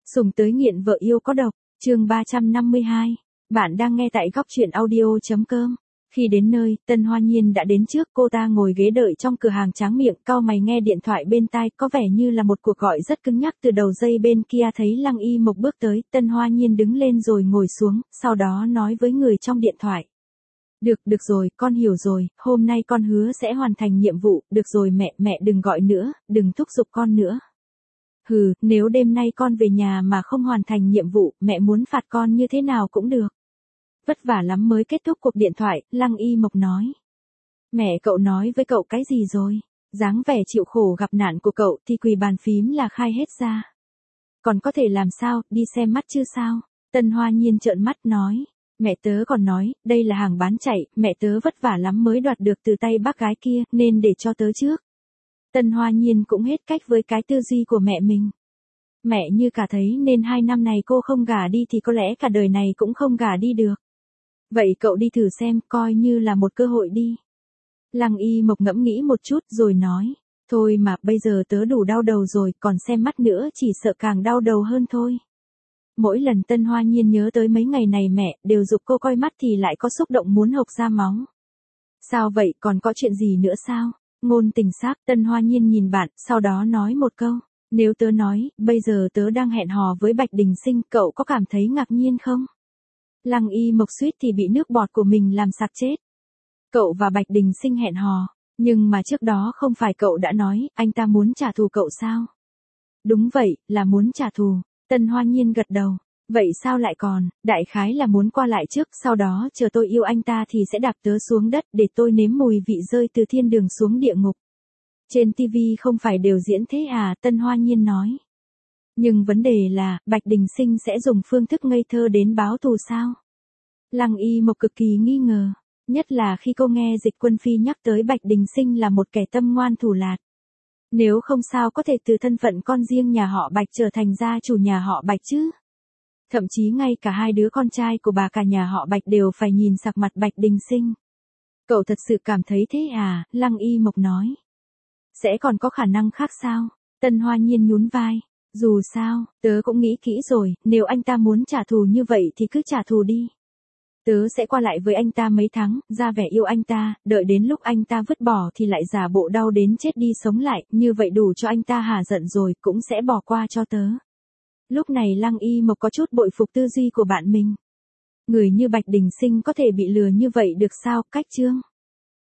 Sùng tới nghiện vợ yêu có độc, chương 352. Bạn đang nghe tại góc truyện audio.com. Khi đến nơi, Tân Hoa Nhiên đã đến trước, cô ta ngồi ghế đợi trong cửa hàng tráng miệng, cau mày nghe điện thoại bên tai, có vẻ như là một cuộc gọi rất cứng nhắc từ đầu dây bên kia. Thấy Lăng Y Mộc bước tới, Tân Hoa Nhiên đứng lên rồi ngồi xuống, sau đó nói với người trong điện thoại. Được rồi, con hiểu rồi, hôm nay con hứa sẽ hoàn thành nhiệm vụ, được rồi mẹ đừng gọi nữa, đừng thúc giục con nữa. Hừ, nếu đêm nay con về nhà mà không hoàn thành nhiệm vụ, mẹ muốn phạt con như thế nào cũng được. Vất vả lắm mới kết thúc cuộc điện thoại, Lăng Y Mộc nói. Mẹ cậu nói với cậu cái gì rồi? Dáng vẻ chịu khổ gặp nạn của cậu thì quỳ bàn phím là khai hết ra. Còn có thể làm sao, đi xem mắt chứ sao? Tân Hoa Nhiên trợn mắt nói. Mẹ tớ còn nói, đây là hàng bán chạy, mẹ tớ vất vả lắm mới đoạt được từ tay bác gái kia, nên để cho tớ trước. Tân Hoa Nhiên cũng hết cách với cái tư duy của mẹ mình. Mẹ như cả thấy nên 2 năm này cô không gả đi thì có lẽ cả đời này cũng không gả đi được. Vậy cậu đi thử xem, coi như là một cơ hội đi. Lăng Y Mộc ngẫm nghĩ một chút rồi nói. Thôi mà, bây giờ tớ đủ đau đầu rồi, còn xem mắt nữa chỉ sợ càng đau đầu hơn thôi. Mỗi lần Tân Hoa Nhiên nhớ tới mấy ngày này mẹ đều giục cô coi mắt thì lại có xúc động muốn hộc ra máu. Sao vậy, còn có chuyện gì nữa sao? Ngôn tình xác, Tân Hoa Nhiên nhìn bạn, sau đó nói một câu. Nếu tớ nói, bây giờ tớ đang hẹn hò với Bạch Đình Sinh, cậu có cảm thấy ngạc nhiên không? Lăng Y Mộc suýt thì bị nước bọt của mình làm sặc chết. Cậu và Bạch Đình Sinh hẹn hò, nhưng mà trước đó không phải cậu đã nói, anh ta muốn trả thù cậu sao? Đúng vậy, là muốn trả thù. Tân Hoa Nhiên gật đầu. Vậy sao lại còn, đại khái là muốn qua lại trước, sau đó chờ tôi yêu anh ta thì sẽ đạp tớ xuống đất để tôi nếm mùi vị rơi từ thiên đường xuống địa ngục. Trên TV không phải đều diễn thế à, Tân Hoa Nhiên nói. Nhưng vấn đề là, Bạch Đình Sinh sẽ dùng phương thức ngây thơ đến báo thù sao? Lăng Y Mộc cực kỳ nghi ngờ, nhất là khi cô nghe Dịch Quân Phi nhắc tới Bạch Đình Sinh là một kẻ tâm ngoan thủ lạt. Nếu không sao có thể từ thân phận con riêng nhà họ Bạch trở thành gia chủ nhà họ Bạch chứ? Thậm chí ngay cả 2 đứa con trai của bà cả nhà họ Bạch đều phải nhìn sặc mặt Bạch Đình Sinh. Cậu thật sự cảm thấy thế à? Lăng Y Mộc nói. Sẽ còn có khả năng khác sao? Tân Hoa Nhiên nhún vai. Dù sao, tớ cũng nghĩ kỹ rồi, nếu anh ta muốn trả thù như vậy thì cứ trả thù đi. Tớ sẽ qua lại với anh ta mấy tháng, ra vẻ yêu anh ta, đợi đến lúc anh ta vứt bỏ thì lại giả bộ đau đến chết đi sống lại, như vậy đủ cho anh ta hả giận rồi, cũng sẽ bỏ qua cho tớ. Lúc này Lăng Y Mộc có chút bội phục tư duy của bạn mình. Người như Bạch Đình Sinh có thể bị lừa như vậy được sao, cách chương.